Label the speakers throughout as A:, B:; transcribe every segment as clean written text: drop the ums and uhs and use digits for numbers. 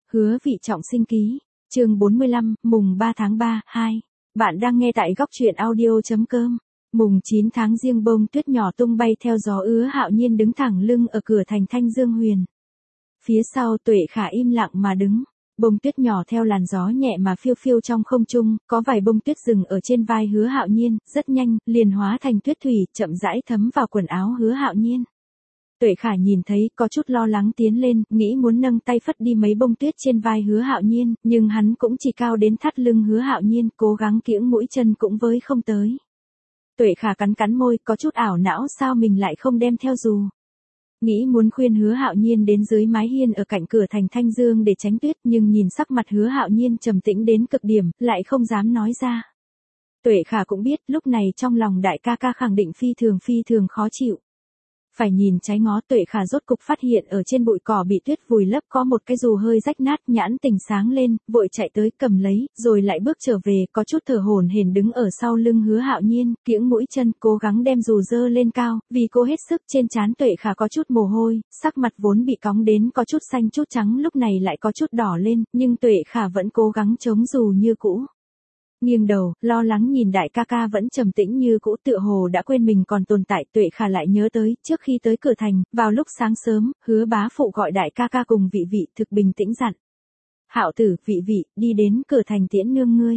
A: Hứa Vị trọng sinh ký, chương 45, mùng 3 tháng 3, 2. Bạn đang nghe tại góc truyện audio.com. Mùng 9 tháng Giêng bông tuyết nhỏ tung bay theo gió, Hứa Hạo Nhiên đứng thẳng lưng ở cửa thành Thanh Dương Huyền. Phía sau Tuệ Khả im lặng mà đứng. Bông tuyết nhỏ theo làn gió nhẹ mà phiêu phiêu trong không trung, có vài bông tuyết dừng ở trên vai Hứa Hạo Nhiên, rất nhanh, liền hóa thành tuyết thủy, chậm rãi thấm vào quần áo Hứa Hạo Nhiên. Tuệ Khả nhìn thấy, có chút lo lắng tiến lên, nghĩ muốn nâng tay phất đi mấy bông tuyết trên vai Hứa Hạo Nhiên, nhưng hắn cũng chỉ cao đến thắt lưng Hứa Hạo Nhiên, cố gắng kiễng mũi chân cũng với không tới. Tuệ Khả cắn cắn môi, có chút ảo não sao mình lại không đem theo dù. Nghĩ muốn khuyên Hứa Hạo Nhiên đến dưới mái hiên ở cạnh cửa thành Thanh Dương để tránh tuyết, nhưng nhìn sắc mặt Hứa Hạo Nhiên trầm tĩnh đến cực điểm, lại không dám nói ra. Tuệ Khả cũng biết, lúc này trong lòng đại ca ca khẳng định phi thường khó chịu. Phải nhìn trái ngó, Tuệ Khả rốt cục phát hiện ở trên bụi cỏ bị tuyết vùi lấp có một cái dù hơi rách nát, nhãn tình sáng lên, vội chạy tới cầm lấy, rồi lại bước trở về, có chút thở hổn hển đứng ở sau lưng Hứa Hạo Nhiên, kiễng mũi chân, cố gắng đem dù dơ lên cao, vì cô hết sức. Trên trán Tuệ Khả có chút mồ hôi, sắc mặt vốn bị cóng đến có chút xanh chút trắng lúc này lại có chút đỏ lên, nhưng Tuệ Khả vẫn cố gắng chống dù như cũ. Nghiêng đầu, lo lắng nhìn đại ca ca vẫn trầm tĩnh như cũ, tựa hồ đã quên mình còn tồn tại. Tuệ Khả lại nhớ tới, trước khi tới cửa thành, vào lúc sáng sớm, Hứa bá phụ gọi đại ca ca cùng Vị Vị thực bình tĩnh dặn. Hạo tử, Vị Vị, đi đến cửa thành tiễn nương ngươi.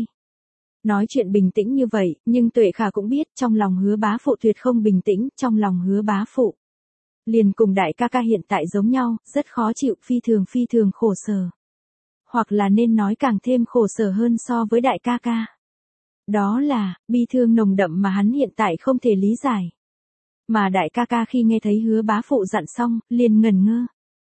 A: Nói chuyện bình tĩnh như vậy, nhưng Tuệ Khả cũng biết, trong lòng Hứa bá phụ tuyệt không bình tĩnh, trong lòng Hứa bá phụ liền cùng đại ca ca hiện tại giống nhau, rất khó chịu, phi thường khổ sở. Hoặc là nên nói càng thêm khổ sở hơn so với đại ca ca. Đó là, bi thương nồng đậm mà hắn hiện tại không thể lý giải. Mà đại ca ca khi nghe thấy Hứa bá phụ dặn xong, liền ngẩn ngơ.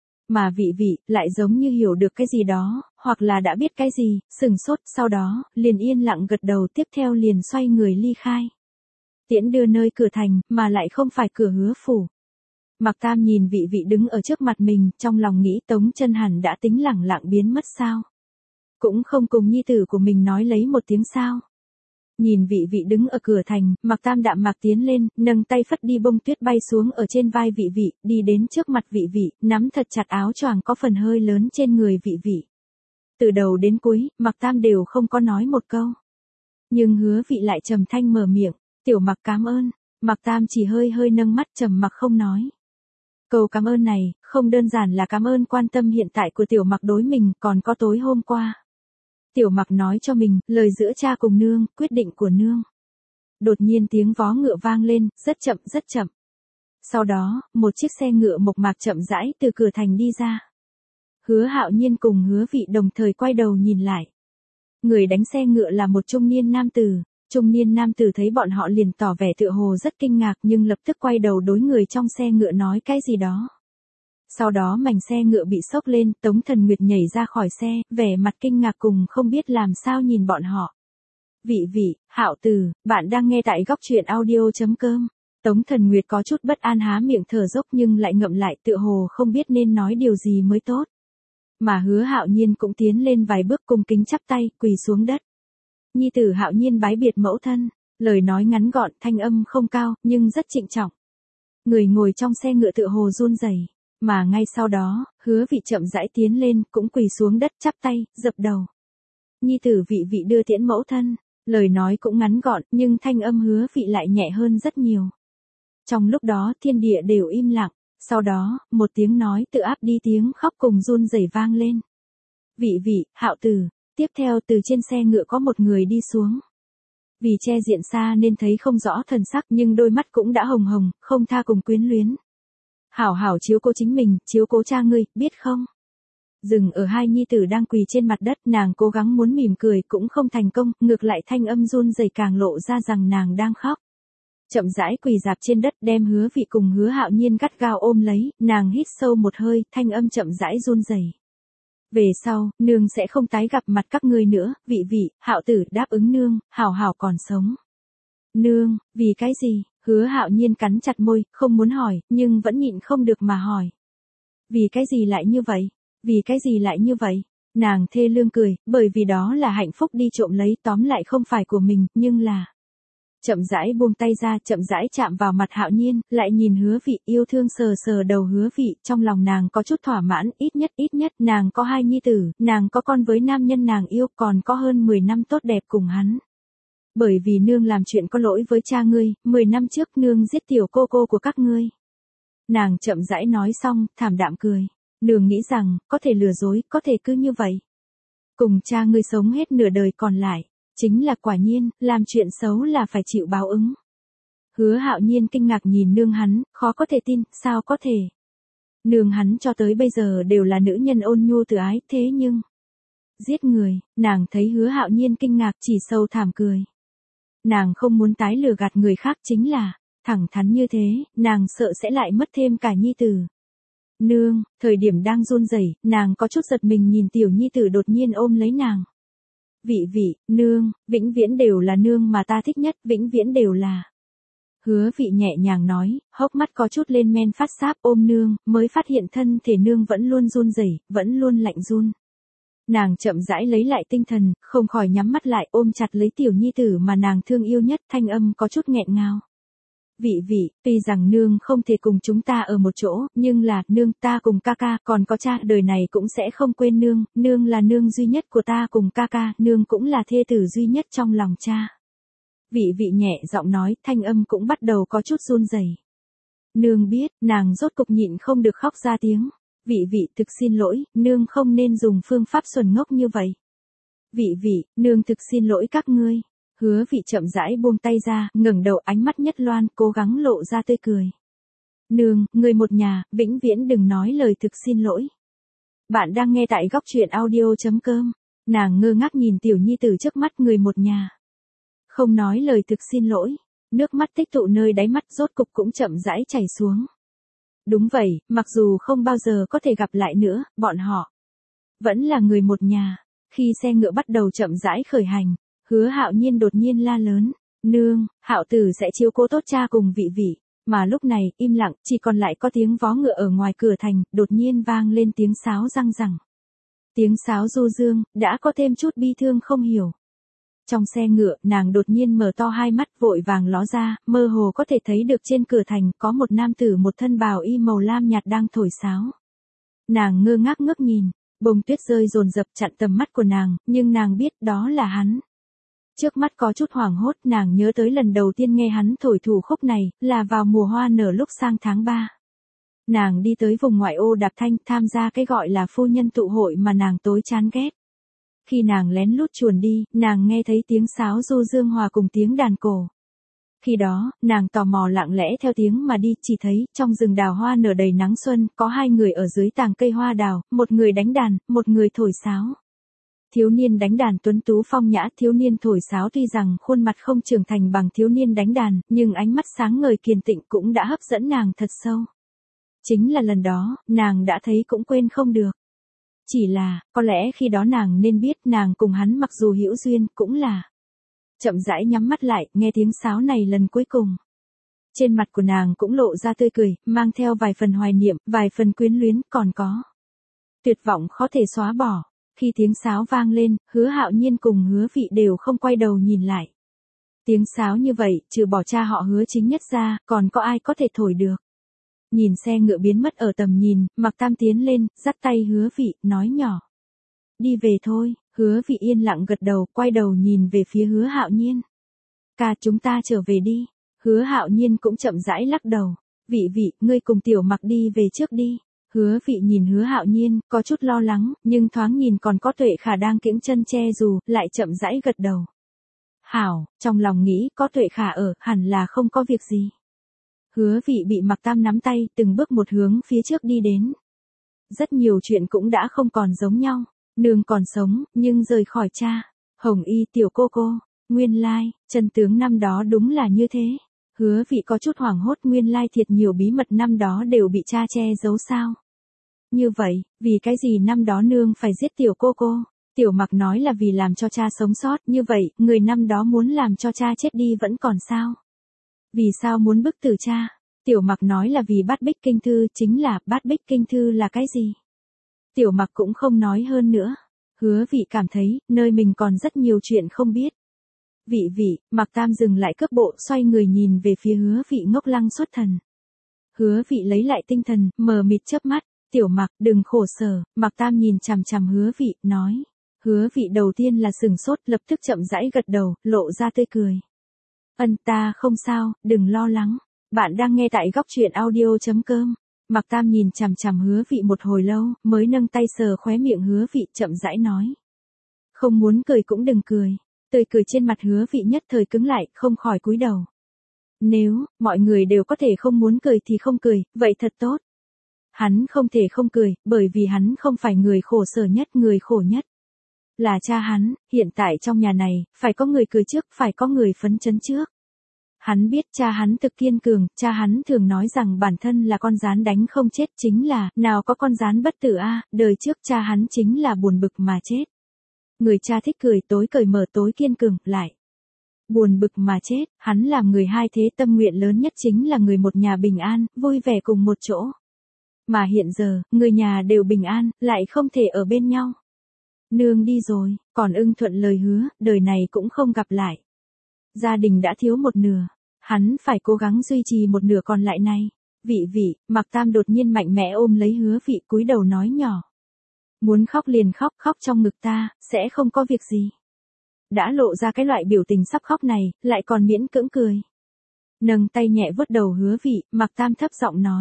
A: Mà Vị Vị, lại giống như hiểu được cái gì đó, hoặc là đã biết cái gì, sừng sốt, sau đó, liền yên lặng gật đầu, tiếp theo liền xoay người ly khai. Tiễn đưa nơi cửa thành, mà lại không phải cửa Hứa phủ. Mạc Tam nhìn Vị Vị đứng ở trước mặt mình, trong lòng nghĩ Tống Chân hẳn đã tính lẳng lặng biến mất sao. Cũng không cùng nhi tử của mình nói lấy một tiếng sao. Nhìn Vị Vị đứng ở cửa thành, Mạc Tam đạm mạc tiến lên, nâng tay phất đi bông tuyết bay xuống ở trên vai Vị Vị, đi đến trước mặt Vị Vị, nắm thật chặt áo choàng có phần hơi lớn trên người Vị Vị. Từ đầu đến cuối, Mạc Tam đều không có nói một câu. Nhưng Hứa Vị lại trầm thanh mở miệng, tiểu Mạc cảm ơn. Mạc Tam chỉ hơi nâng mắt trầm mặc không nói. Câu cảm ơn này, không đơn giản là cảm ơn quan tâm hiện tại của tiểu Mạc đối mình, còn có tối hôm qua. Tiểu Mạc nói cho mình, lời giữa cha cùng nương, quyết định của nương. Đột nhiên tiếng vó ngựa vang lên, rất chậm. Sau đó, một chiếc xe ngựa mộc mạc chậm rãi từ cửa thành đi ra. Hứa Hạo Nhiên cùng Hứa Vị đồng thời quay đầu nhìn lại. Người đánh xe ngựa là một trung niên nam tử. Trung niên nam tử thấy bọn họ liền tỏ vẻ tựa hồ rất kinh ngạc, nhưng lập tức quay đầu đối người trong xe ngựa nói cái gì đó. Sau đó mảnh xe ngựa bị xốc lên, Tống Thần Nguyệt nhảy ra khỏi xe, vẻ mặt kinh ngạc cùng không biết làm sao nhìn bọn họ. Vị Vị, Hạo tử, bạn đang nghe tại góc truyện audio.com. Tống Thần Nguyệt có chút bất an há miệng thở dốc nhưng lại ngậm lại, tựa hồ không biết nên nói điều gì mới tốt. Mà Hứa Hạo Nhiên cũng tiến lên vài bước cung kính chắp tay, quỳ xuống đất. Nhi tử Hạo Nhiên bái biệt mẫu thân, lời nói ngắn gọn, thanh âm không cao, nhưng rất trịnh trọng. Người ngồi trong xe ngựa tựa hồ run rẩy, mà ngay sau đó, Hứa Vị chậm rãi tiến lên, cũng quỳ xuống đất chắp tay, dập đầu. Nhi tử Vị Vị đưa tiễn mẫu thân, lời nói cũng ngắn gọn, nhưng thanh âm Hứa Vị lại nhẹ hơn rất nhiều. Trong lúc đó thiên địa đều im lặng, sau đó, một tiếng nói tự áp đi tiếng khóc cùng run rẩy vang lên. Vị Vị, Hạo tử. Tiếp theo từ trên xe ngựa có một người đi xuống. Vì che diện xa nên thấy không rõ thần sắc, nhưng đôi mắt cũng đã hồng, không tha cùng quyến luyến. Hảo hảo chiếu cố chính mình, chiếu cố cha ngươi, biết không? Dừng ở hai nhi tử đang quỳ trên mặt đất, nàng cố gắng muốn mỉm cười cũng không thành công, ngược lại thanh âm run rẩy càng lộ ra rằng nàng đang khóc. Chậm rãi quỳ dạp trên đất, đem Hứa Vị cùng Hứa Hạo Nhiên gắt gao ôm lấy, nàng hít sâu một hơi, thanh âm chậm rãi run rẩy. Về sau, nương sẽ không tái gặp mặt các ngươi nữa. Vị Vị, Hạo tử đáp ứng nương, hảo hảo còn sống. Nương, vì cái gì? Hứa Hạo Nhiên cắn chặt môi, không muốn hỏi, nhưng vẫn nhịn không được mà hỏi. Vì cái gì lại như vậy? Vì cái gì lại như vậy? Nàng thê lương cười, bởi vì đó là hạnh phúc đi trộm lấy, tóm lại không phải của mình, nhưng là chậm rãi buông tay ra, chậm rãi chạm vào mặt Hạo Nhiên, lại nhìn Hứa Vị, yêu thương sờ sờ đầu Hứa Vị, trong lòng nàng có chút thỏa mãn, ít nhất nàng có 2 nhi tử, nàng có con với nam nhân nàng yêu, còn có hơn 10 năm tốt đẹp cùng hắn. Bởi vì nương làm chuyện có lỗi với cha ngươi, 10 năm trước nương giết tiểu cô cô của các ngươi. Nàng chậm rãi nói xong, thảm đạm cười. Nương nghĩ rằng, có thể lừa dối, có thể cứ như vậy. Cùng cha ngươi sống hết nửa đời còn lại. Chính là quả nhiên, làm chuyện xấu là phải chịu báo ứng. Hứa Hạo Nhiên kinh ngạc nhìn nương hắn, khó có thể tin, sao có thể. Nương hắn cho tới bây giờ đều là nữ nhân ôn nhu từ ái, thế nhưng... Giết người, nàng thấy Hứa Hạo Nhiên kinh ngạc chỉ sâu thảm cười. Nàng không muốn tái lừa gạt người khác chính là, thẳng thắn như thế, nàng sợ sẽ lại mất thêm cả nhi tử. Nương, thời điểm đang run rẩy, nàng có chút giật mình nhìn tiểu nhi tử đột nhiên ôm lấy nàng. Vị, nương, vĩnh viễn đều là nương mà ta thích nhất, vĩnh viễn đều là. Hứa Vị nhẹ nhàng nói, hốc mắt có chút lên men phát sáp ôm nương, mới phát hiện thân thể nương vẫn luôn run rẩy, vẫn luôn lạnh run. Nàng chậm rãi lấy lại tinh thần, không khỏi nhắm mắt lại ôm chặt lấy tiểu nhi tử mà nàng thương yêu nhất, thanh âm có chút nghẹn ngào. Vị, tuy rằng nương không thể cùng chúng ta ở một chỗ, nhưng là, nương ta cùng ca ca, còn có cha, đời này cũng sẽ không quên nương là nương duy nhất của ta cùng ca ca, nương cũng là thê tử duy nhất trong lòng cha. Vị nhẹ giọng nói, thanh âm cũng bắt đầu có chút run rẩy. Nương biết, nàng rốt cục nhịn không được khóc ra tiếng. Vị, thực xin lỗi, nương không nên dùng phương pháp xuẩn ngốc như vậy. Vị, nương thực xin lỗi các ngươi. Hứa Vị chậm rãi buông tay ra, ngẩng đầu ánh mắt nhất loan, cố gắng lộ ra tươi cười. Nương, người một nhà, vĩnh viễn đừng nói lời thực xin lỗi. Bạn đang nghe tại góc truyện audio.com. Nàng ngơ ngác nhìn tiểu nhi tử trước mắt người một nhà. Không nói lời thực xin lỗi. Nước mắt tích tụ nơi đáy mắt rốt cục cũng chậm rãi chảy xuống. Đúng vậy, mặc dù không bao giờ có thể gặp lại nữa, bọn họ vẫn là người một nhà. Khi xe ngựa bắt đầu chậm rãi khởi hành, Hứa Hạo Nhiên đột nhiên la lớn, nương, Hạo tử sẽ chiếu cố tốt cha cùng vị. Mà lúc này, im lặng, chỉ còn lại có tiếng vó ngựa ở ngoài cửa thành, đột nhiên vang lên tiếng sáo răng rẳng. Tiếng sáo du dương, đã có thêm chút bi thương không hiểu. Trong xe ngựa, nàng đột nhiên mở to hai mắt vội vàng ló ra, mơ hồ có thể thấy được trên cửa thành có một nam tử một thân bào y màu lam nhạt đang thổi sáo. Nàng ngơ ngác ngước nhìn, bông tuyết rơi dồn dập chặn tầm mắt của nàng, nhưng nàng biết đó là hắn. Trước mắt có chút hoảng hốt, nàng nhớ tới lần đầu tiên nghe hắn thổi thủ khúc này, là vào mùa hoa nở lúc sang tháng 3. Nàng đi tới vùng ngoại ô Đạp Thanh tham gia cái gọi là phu nhân tụ hội mà nàng tối chán ghét. Khi nàng lén lút chuồn đi, nàng nghe thấy tiếng sáo du dương hòa cùng tiếng đàn cổ. Khi đó, nàng tò mò lặng lẽ theo tiếng mà đi, chỉ thấy, trong rừng đào hoa nở đầy nắng xuân, có 2 người ở dưới tàng cây hoa đào, một người đánh đàn, một người thổi sáo. Thiếu niên đánh đàn tuấn tú phong nhã, thiếu niên thổi sáo tuy rằng khuôn mặt không trưởng thành bằng thiếu niên đánh đàn, nhưng ánh mắt sáng ngời kiên tịnh cũng đã hấp dẫn nàng thật sâu. Chính là lần đó, nàng đã thấy cũng quên không được. Chỉ là, có lẽ khi đó nàng nên biết nàng cùng hắn mặc dù hữu duyên, cũng là. Chậm rãi nhắm mắt lại, nghe tiếng sáo này lần cuối cùng. Trên mặt của nàng cũng lộ ra tươi cười, mang theo vài phần hoài niệm, vài phần quyến luyến, còn có tuyệt vọng khó thể xóa bỏ. Khi tiếng sáo vang lên, Hứa Hạo Nhiên cùng Hứa Vị đều không quay đầu nhìn lại. Tiếng sáo như vậy, trừ bỏ cha họ Hứa chính nhất ra, còn có ai có thể thổi được. Nhìn xe ngựa biến mất ở tầm nhìn, Mạc Tam tiến lên, dắt tay Hứa Vị, nói nhỏ. Đi về thôi, Hứa Vị yên lặng gật đầu, quay đầu nhìn về phía Hứa Hạo Nhiên. Ca, chúng ta trở về đi. Hứa Hạo Nhiên cũng chậm rãi lắc đầu. Vị, ngươi cùng Tiểu Mặc đi về trước đi. Hứa Vị nhìn Hứa Hạo Nhiên, có chút lo lắng, nhưng thoáng nhìn còn có Tuệ Khả đang kiễng chân che dù, lại chậm rãi gật đầu. Hảo, trong lòng nghĩ có Tuệ Khả ở, hẳn là không có việc gì. Hứa Vị bị Mạc Tam nắm tay, từng bước một hướng phía trước đi đến. Rất nhiều chuyện cũng đã không còn giống nhau. Nương còn sống, nhưng rời khỏi cha. Hồng Y tiểu cô cô, nguyên lai, chân tướng năm đó đúng là như thế. Hứa Vị có chút hoảng hốt, nguyên lai thiệt nhiều bí mật năm đó đều bị cha che giấu sao. Như vậy, vì cái gì năm đó nương phải giết tiểu cô cô? Tiểu Mặc nói là vì làm cho cha sống sót, như vậy, người năm đó muốn làm cho cha chết đi vẫn còn sao? Vì sao muốn bức tử cha? Tiểu Mặc nói là vì Bát Bích Kinh Thư, chính là, Bát Bích Kinh Thư là cái gì? Tiểu Mặc cũng không nói hơn nữa. Hứa Vị cảm thấy, nơi mình còn rất nhiều chuyện không biết. Vị, Mạc Tam dừng lại cước bộ, xoay người nhìn về phía Hứa Vị ngốc lăng xuất thần. Hứa Vị lấy lại tinh thần, mờ mịt chớp mắt, "Tiểu Mạc, đừng khổ sở." Mạc Tam nhìn chằm chằm Hứa Vị, nói. Hứa Vị đầu tiên là sừng sốt, lập tức chậm rãi gật đầu, lộ ra tươi cười. Ta không sao, đừng lo lắng. Bạn đang nghe tại góc truyện audio.com. Mạc Tam nhìn chằm chằm Hứa Vị một hồi lâu, mới nâng tay sờ khóe miệng Hứa Vị, chậm rãi nói. "Không muốn cười cũng đừng cười." Tươi cười trên mặt Hứa Vị nhất thời cứng lại, không khỏi cúi đầu. Nếu mọi người đều có thể không muốn cười thì không cười, vậy thật tốt. Hắn không thể không cười, bởi vì hắn không phải người khổ sở nhất, người khổ nhất là cha hắn. Hiện tại trong nhà này, phải có người cười trước, phải có người phấn chấn trước. Hắn biết cha hắn thực kiên cường, cha hắn thường nói rằng bản thân là con gián đánh không chết, chính là, nào có con gián bất tử a, đời trước cha hắn chính là buồn bực mà chết. Người cha thích cười, tối cởi mở, tối kiên cường, lại buồn bực mà chết. Hắn làm người hai thế, tâm nguyện lớn nhất chính là người một nhà bình an, vui vẻ cùng một chỗ. Mà hiện giờ, người nhà đều bình an, lại không thể ở bên nhau. Nương đi rồi, còn ưng thuận lời hứa, đời này cũng không gặp lại. Gia đình đã thiếu một nửa, hắn phải cố gắng duy trì một nửa còn lại này. Vị, Mạc Tam đột nhiên mạnh mẽ ôm lấy Hứa Vị, cúi đầu nói nhỏ. Muốn khóc liền khóc, khóc trong ngực ta, sẽ không có việc gì. Đã lộ ra cái loại biểu tình sắp khóc này, lại còn miễn cưỡng cười. Nâng tay nhẹ vuốt đầu Hứa Vị, Mạc Tam thấp giọng nói.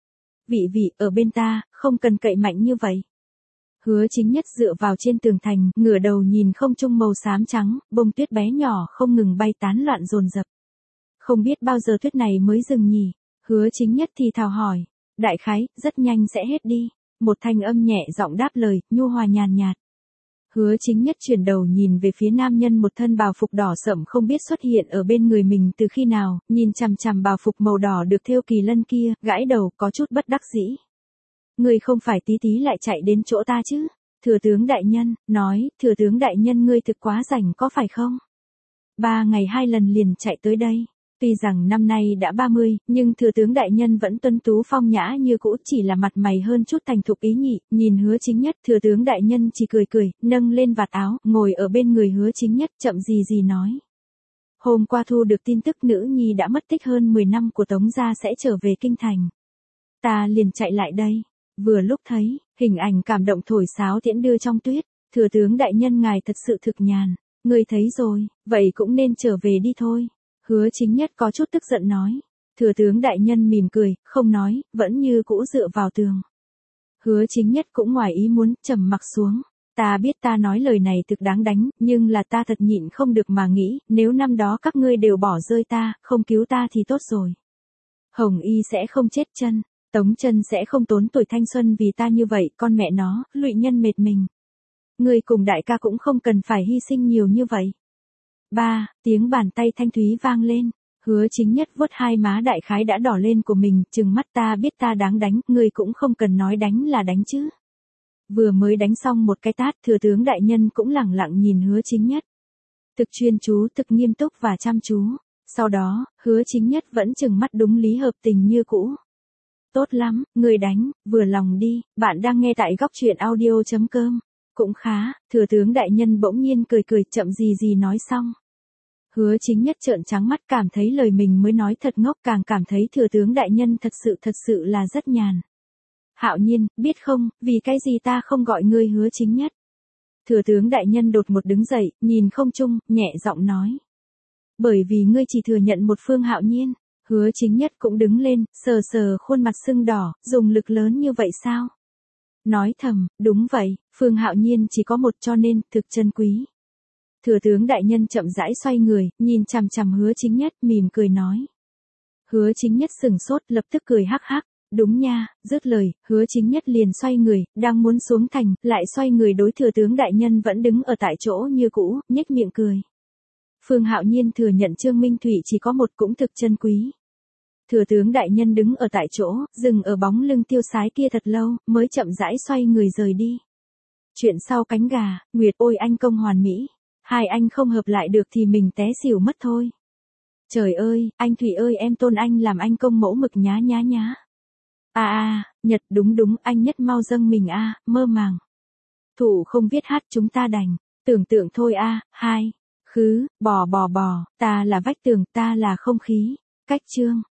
A: Vị, ở bên ta, không cần cậy mạnh như vậy. Hứa Chính Nhất dựa vào trên tường thành, ngửa đầu nhìn không trung màu xám trắng, bông tuyết bé nhỏ không ngừng bay tán loạn dồn dập. Không biết bao giờ tuyết này mới dừng nhỉ? Hứa Chính Nhất thì thào hỏi. Đại khái, rất nhanh sẽ hết đi. Một thanh âm nhẹ giọng đáp lời, nhu hòa nhàn nhạt. Hứa Chính Nhất chuyển đầu nhìn về phía nam nhân một thân bào phục đỏ sẫm không biết xuất hiện ở bên người mình từ khi nào, nhìn chằm chằm bào phục màu đỏ được thêu kỳ lân kia, gãi đầu, có chút bất đắc dĩ. Ngươi không phải tí tí lại chạy đến chỗ ta chứ? Thừa tướng đại nhân, nói, thừa tướng đại nhân ngươi thực quá rảnh có phải không? 3 ngày 2 lần liền chạy tới đây. Tuy rằng năm nay đã 30, nhưng thừa tướng đại nhân vẫn tuấn tú phong nhã như cũ, chỉ là mặt mày hơn chút thành thục ý nhị. Nhìn Hứa Chính Nhất, thừa tướng đại nhân chỉ cười, nâng lên vạt áo, ngồi ở bên người Hứa Chính Nhất, chậm gì nói. Hôm qua thu được tin tức nữ nhi đã mất tích hơn 10 năm của Tống gia sẽ trở về kinh thành. Ta liền chạy lại đây. Vừa lúc thấy, hình ảnh cảm động thổi sáo tiễn đưa trong tuyết. Thừa tướng đại nhân ngài thật sự thực nhàn. Ngươi thấy rồi, vậy cũng nên trở về đi thôi. Hứa Chính Nhất có chút tức giận nói. Thừa tướng đại nhân mỉm cười, không nói, vẫn như cũ dựa vào tường. Hứa Chính Nhất cũng ngoài ý muốn, trầm mặc xuống. Ta biết ta nói lời này thực đáng đánh, nhưng là ta thật nhịn không được mà nghĩ, nếu năm đó các ngươi đều bỏ rơi ta, không cứu ta thì tốt rồi. Hồng Y sẽ không chết chân, Tống Chân sẽ không tốn tuổi thanh xuân vì ta như vậy, con mẹ nó, lụy nhân mệt mình. Ngươi cùng đại ca cũng không cần phải hy sinh nhiều như vậy. Tiếng bàn tay thanh thúy vang lên. Hứa Chính Nhất vuốt hai má đại khái đã đỏ lên của mình, trừng mắt, ta biết ta đáng đánh, ngươi cũng không cần nói đánh là đánh chứ. Vừa mới đánh xong một cái tát, thừa tướng đại nhân cũng lẳng lặng nhìn Hứa Chính Nhất. Thực chuyên chú, thực nghiêm túc và chăm chú. Sau đó, Hứa Chính Nhất vẫn trừng mắt đúng lý hợp tình như cũ. Tốt lắm, ngươi đánh, vừa lòng đi. Bạn đang nghe tại góc truyện audio.com. Cũng khá, thừa tướng đại nhân bỗng nhiên cười, chậm gì nói xong. Hứa Chính Nhất trợn trắng mắt, cảm thấy lời mình mới nói thật ngốc, càng cảm thấy thừa tướng đại nhân thật sự là rất nhàn. Hạo Nhiên, biết không, vì cái gì ta không gọi ngươi Hứa Chính Nhất? Thừa tướng đại nhân đột một đứng dậy, nhìn không trung, nhẹ giọng nói. Bởi vì ngươi chỉ thừa nhận một Phương Hạo Nhiên. Hứa Chính Nhất cũng đứng lên, sờ khuôn mặt sưng đỏ, dùng lực lớn như vậy sao? Nói thầm, đúng vậy, Phương Hạo Nhiên chỉ có một cho nên, thực chân quý. Thừa tướng đại nhân chậm rãi xoay người, nhìn chằm chằm Hứa Chính Nhất, mỉm cười nói. Hứa Chính Nhất sừng sốt, lập tức cười hắc hắc. Đúng nha, dứt lời, Hứa Chính Nhất liền xoay người, đang muốn xuống thành, lại xoay người đối thừa tướng đại nhân vẫn đứng ở tại chỗ như cũ, nhếch miệng cười. Phương Hạo Nhiên thừa nhận Trương Minh Thủy chỉ có một cũng thực chân quý. Thừa tướng đại nhân đứng ở tại chỗ, dừng ở bóng lưng tiêu sái kia thật lâu, mới chậm rãi xoay người rời đi. Chuyện sau cánh gà, Nguyệt ôi anh công hoàn mỹ. Hai anh không hợp lại được thì mình té xỉu mất thôi. Trời ơi, anh Thủy ơi em tôn anh làm anh công mẫu mực nhá. Nhật đúng, anh Nhất mau dâng mình mơ màng. Thủ không viết hát chúng ta đành, tưởng tượng thôi hai. Khứ, bò, ta là vách tường, ta là không khí. Cách chương.